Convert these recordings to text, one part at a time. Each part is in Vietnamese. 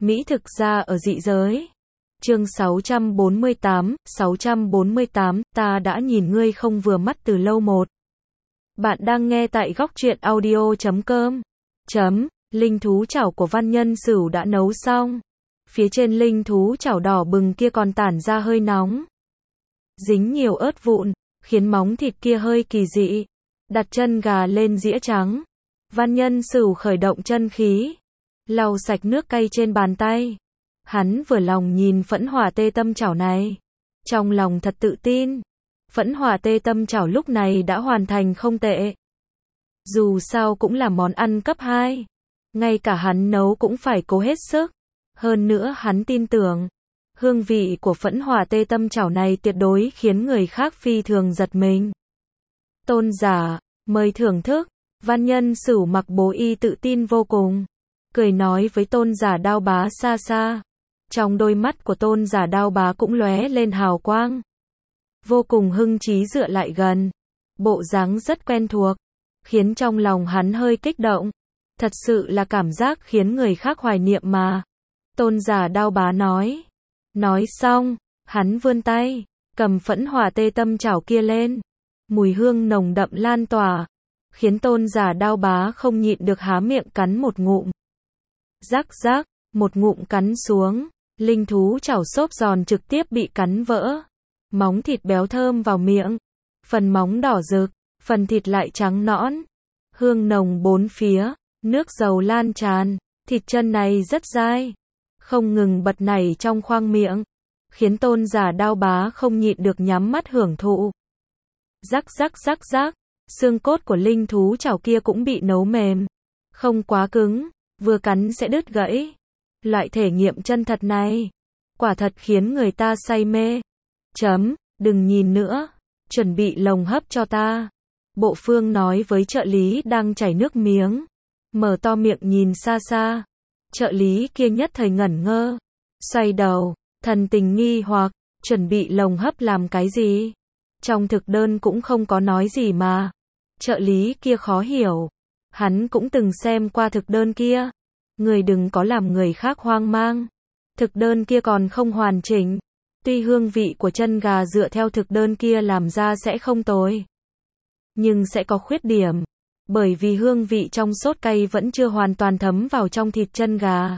Mỹ thực ra ở dị giới. Chương 648, ta đã nhìn ngươi không vừa mắt từ lâu một. Bạn đang nghe tại góc truyện audio.com. Linh thú chảo của Văn Nhân Sửu đã nấu xong. Phía trên linh thú chảo đỏ bừng kia còn tản ra hơi nóng. Dính nhiều ớt vụn, khiến móng thịt kia hơi kỳ dị. Đặt chân gà lên dĩa trắng. Văn Nhân Sửu khởi động chân khí. Lau sạch nước cay trên bàn tay. Hắn vừa lòng nhìn phẫn hỏa tê tâm chảo này. Trong lòng thật tự tin. Phẫn hỏa tê tâm chảo lúc này đã hoàn thành không tệ. Dù sao cũng là món ăn cấp 2. Ngay cả hắn nấu cũng phải cố hết sức. Hơn nữa hắn tin tưởng. Hương vị của phẫn hỏa tê tâm chảo này tuyệt đối khiến người khác phi thường giật mình. Tôn giả, mời thưởng thức. Văn Nhân Sửu mặc bố y tự tin vô cùng. Cười nói với tôn giả Đao Bá xa xa. Trong đôi mắt của tôn giả Đao Bá cũng lóe lên hào quang. Vô cùng hưng trí dựa lại gần. Bộ dáng rất quen thuộc. Khiến trong lòng hắn hơi kích động. Thật sự là cảm giác khiến người khác hoài niệm mà. Tôn giả Đao Bá nói. Nói xong, hắn vươn tay. Cầm phẫn hỏa tê tâm chảo kia lên. Mùi hương nồng đậm lan tỏa. Khiến tôn giả Đao Bá không nhịn được há miệng cắn một ngụm. Rắc rắc, một ngụm cắn xuống, linh thú chảo xốp giòn trực tiếp bị cắn vỡ. Móng thịt béo thơm vào miệng, phần móng đỏ rực, phần thịt lại trắng nõn. Hương nồng bốn phía, nước dầu lan tràn, thịt chân này rất dai, không ngừng bật nảy trong khoang miệng, khiến tôn giả Đao Bá không nhịn được nhắm mắt hưởng thụ. Rắc rắc rắc rắc, xương cốt của linh thú chảo kia cũng bị nấu mềm, không quá cứng. Vừa cắn sẽ đứt gãy. Loại thể nghiệm chân thật này, quả thật khiến người ta say mê. Đừng nhìn nữa, chuẩn bị lồng hấp cho ta. Bộ Phương nói với trợ lý đang chảy nước miếng. Mở to miệng nhìn xa xa. Trợ lý kia nhất thời ngẩn ngơ. Xoay đầu, thần tình nghi hoặc, chuẩn bị lồng hấp làm cái gì? Trong thực đơn cũng không có nói gì mà. Trợ lý kia khó hiểu. Hắn cũng từng xem qua thực đơn kia. Người đừng có làm người khác hoang mang. Thực đơn kia còn không hoàn chỉnh. Tuy hương vị của chân gà dựa theo thực đơn kia làm ra sẽ không tồi. Nhưng sẽ có khuyết điểm. Bởi vì hương vị trong sốt cay vẫn chưa hoàn toàn thấm vào trong thịt chân gà.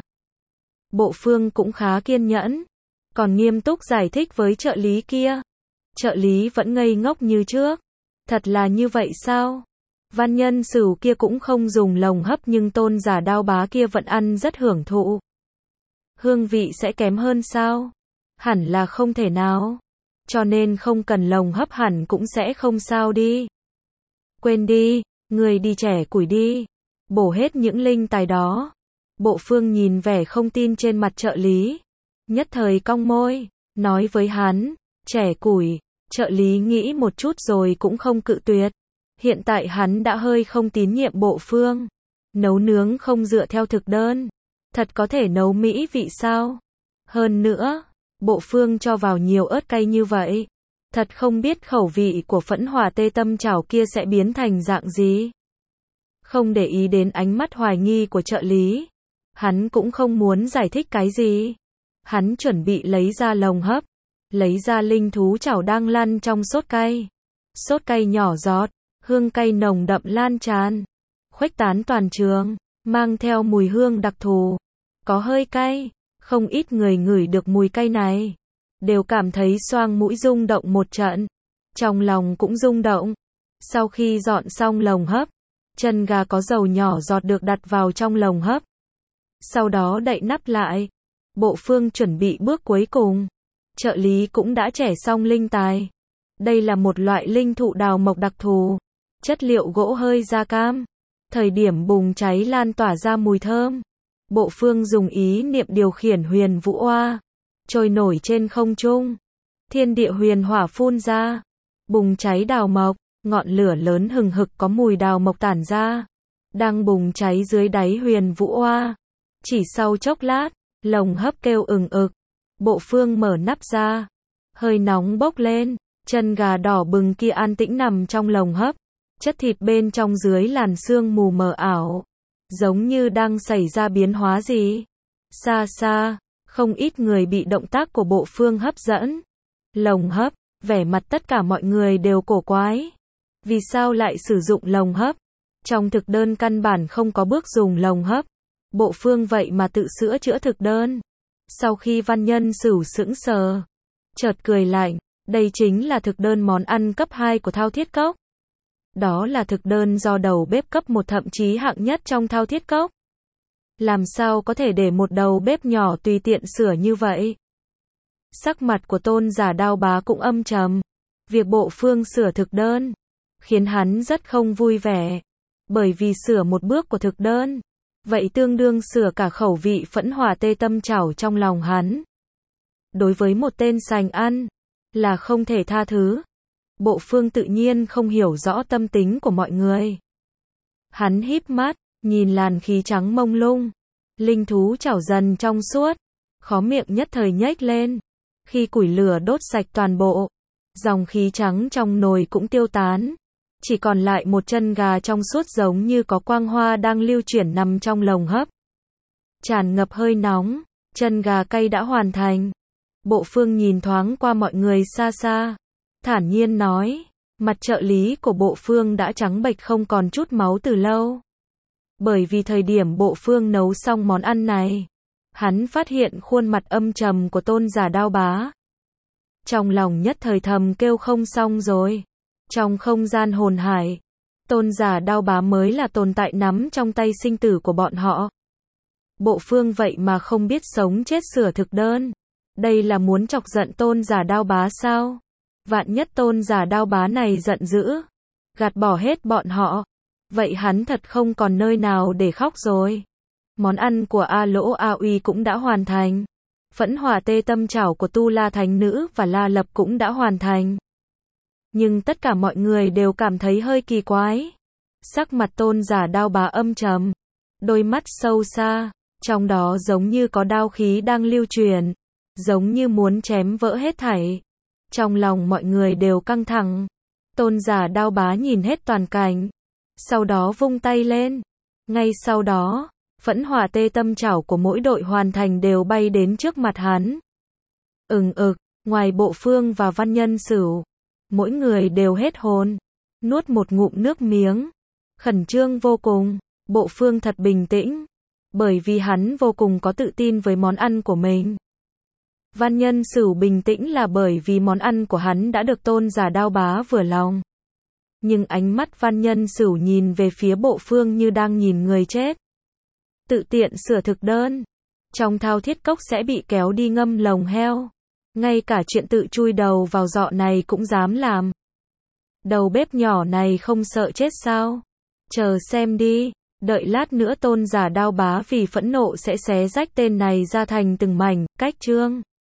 Bộ Phương cũng khá kiên nhẫn. Còn nghiêm túc giải thích với trợ lý kia. Trợ lý vẫn ngây ngốc như trước. Thật là như vậy sao? Văn Nhân Sửu kia cũng không dùng lồng hấp nhưng tôn giả Đao Bá kia vẫn ăn rất hưởng thụ. Hương vị sẽ kém hơn sao? Hẳn là không thể nào. Cho nên không cần lồng hấp hẳn cũng sẽ không sao đi. Quên đi, người đi chẻ củi đi. Bổ hết những linh tài đó. Bộ Phương nhìn vẻ không tin trên mặt trợ lý. Nhất thời cong môi, nói với hắn, chẻ củi. Trợ lý nghĩ một chút rồi cũng không cự tuyệt. Hiện tại hắn đã hơi không tín nhiệm Bộ Phương. Nấu nướng không dựa theo thực đơn. Thật có thể nấu mỹ vị sao? Hơn nữa, Bộ Phương cho vào nhiều ớt cay như vậy. Thật không biết khẩu vị của phẫn hỏa tê tâm chảo kia sẽ biến thành dạng gì. Không để ý đến ánh mắt hoài nghi của trợ lý. Hắn cũng không muốn giải thích cái gì. Hắn chuẩn bị lấy ra lồng hấp. Lấy ra linh thú chảo đang lăn trong sốt cay. Sốt cay nhỏ giọt. Hương cay nồng đậm lan tràn, khuếch tán toàn trường, mang theo mùi hương đặc thù, có hơi cay, không ít người ngửi được mùi cay này, đều cảm thấy xoang mũi rung động một trận, trong lòng cũng rung động. Sau khi dọn xong lồng hấp, chân gà có dầu nhỏ giọt được đặt vào trong lồng hấp, sau đó đậy nắp lại. Bộ Phương chuẩn bị bước cuối cùng, trợ lý cũng đã chẻ xong linh tài. Đây là một loại linh thụ đào mộc đặc thù. Chất liệu gỗ hơi da cam. Thời điểm bùng cháy lan tỏa ra mùi thơm. Bộ Phương dùng ý niệm điều khiển huyền vũ oa. Trôi nổi trên không trung. Thiên địa huyền hỏa phun ra. Bùng cháy đào mộc. Ngọn lửa lớn hừng hực có mùi đào mộc tản ra. Đang bùng cháy dưới đáy huyền vũ oa. Chỉ sau chốc lát, lồng hấp kêu ừng ực. Bộ Phương mở nắp ra. Hơi nóng bốc lên. Chân gà đỏ bừng kia an tĩnh nằm trong lồng hấp. Chất thịt bên trong dưới làn sương mù mờ ảo. Giống như đang xảy ra biến hóa gì. Xa xa, không ít người bị động tác của Bộ Phương hấp dẫn. Lồng hấp, vẻ mặt tất cả mọi người đều cổ quái. Vì sao lại sử dụng lồng hấp? Trong thực đơn căn bản không có bước dùng lồng hấp. Bộ Phương vậy mà tự sửa chữa thực đơn. Sau khi Văn Nhân Sửu sững sờ, chợt cười lạnh, đây chính là thực đơn món ăn cấp 2 của Thao Thiết Cốc. Đó là thực đơn do đầu bếp cấp 1 thậm chí hạng nhất trong Thao Thiết Cốc. Làm sao có thể để một đầu bếp nhỏ tùy tiện sửa như vậy? Sắc mặt của Tôn Giả Đao Bá cũng âm trầm. Việc Bộ Phương sửa thực đơn khiến hắn rất không vui vẻ. Bởi vì sửa một bước của thực đơn, vậy tương đương sửa cả khẩu vị Phẫn Hỏa Tê Tâm Chảo trong lòng hắn. Đối với một tên sành ăn, là không thể tha thứ. Bộ Phương tự nhiên không hiểu rõ tâm tính của mọi người. Hắn híp mắt, nhìn làn khí trắng mông lung, linh thú chảo dần trong suốt, khóe miệng nhất thời nhếch lên. Khi củi lửa đốt sạch toàn bộ, dòng khí trắng trong nồi cũng tiêu tán. Chỉ còn lại một chân gà trong suốt giống như có quang hoa đang lưu chuyển nằm trong lồng hấp. Tràn ngập hơi nóng, chân gà cay đã hoàn thành. Bộ Phương nhìn thoáng qua mọi người xa xa, thản nhiên nói, mặt trợ lý của Bộ Phương đã trắng bệch không còn chút máu từ lâu. Bởi vì thời điểm Bộ Phương nấu xong món ăn này, hắn phát hiện khuôn mặt âm trầm của Tôn Giả Đao Bá. Trong lòng nhất thời thầm kêu không xong rồi. Trong không gian hồn hải, Tôn Giả Đao Bá mới là tồn tại nắm trong tay sinh tử của bọn họ. Bộ Phương vậy mà không biết sống chết sửa thực đơn. Đây là muốn chọc giận Tôn Giả Đao Bá sao? Vạn nhất Tôn Giả Đao Bá này giận dữ, gạt bỏ hết bọn họ, vậy hắn thật không còn nơi nào để khóc rồi. Món ăn của A Lỗ A Uy cũng đã hoàn thành. Phẫn Hỏa Tê Tâm Chảo của Tu La Thánh Nữ và La Lập cũng đã hoàn thành. Nhưng tất cả mọi người đều cảm thấy hơi kỳ quái. Sắc mặt Tôn Giả Đao Bá âm trầm, đôi mắt sâu xa, trong đó giống như có đao khí đang lưu truyền, giống như muốn chém vỡ hết thảy. Trong lòng mọi người đều căng thẳng. Tôn Giả Đao Bá nhìn hết toàn cảnh, sau đó vung tay lên. Ngay sau đó, Phẫn Hỏa Tê Tâm Chảo của mỗi đội hoàn thành đều bay đến trước mặt hắn. Ngoài Bộ Phương và Văn Nhân Sửu, mỗi người đều hết hồn, nuốt một ngụm nước miếng, khẩn trương vô cùng. Bộ Phương thật bình tĩnh, bởi vì hắn vô cùng có tự tin với món ăn của mình. Văn Nhân Sửu bình tĩnh là bởi vì món ăn của hắn đã được Tôn Giả Đao Bá vừa lòng. Nhưng ánh mắt Văn Nhân Sửu nhìn về phía Bộ Phương như đang nhìn người chết. Tự tiện sửa thực đơn, trong Thao Thiết Cốc sẽ bị kéo đi ngâm lồng heo. Ngay cả chuyện tự chui đầu vào giọ này cũng dám làm. Đầu bếp nhỏ này không sợ chết sao? Chờ xem đi, đợi lát nữa Tôn Giả Đao Bá vì phẫn nộ sẽ xé rách tên này ra thành từng mảnh. Cách chương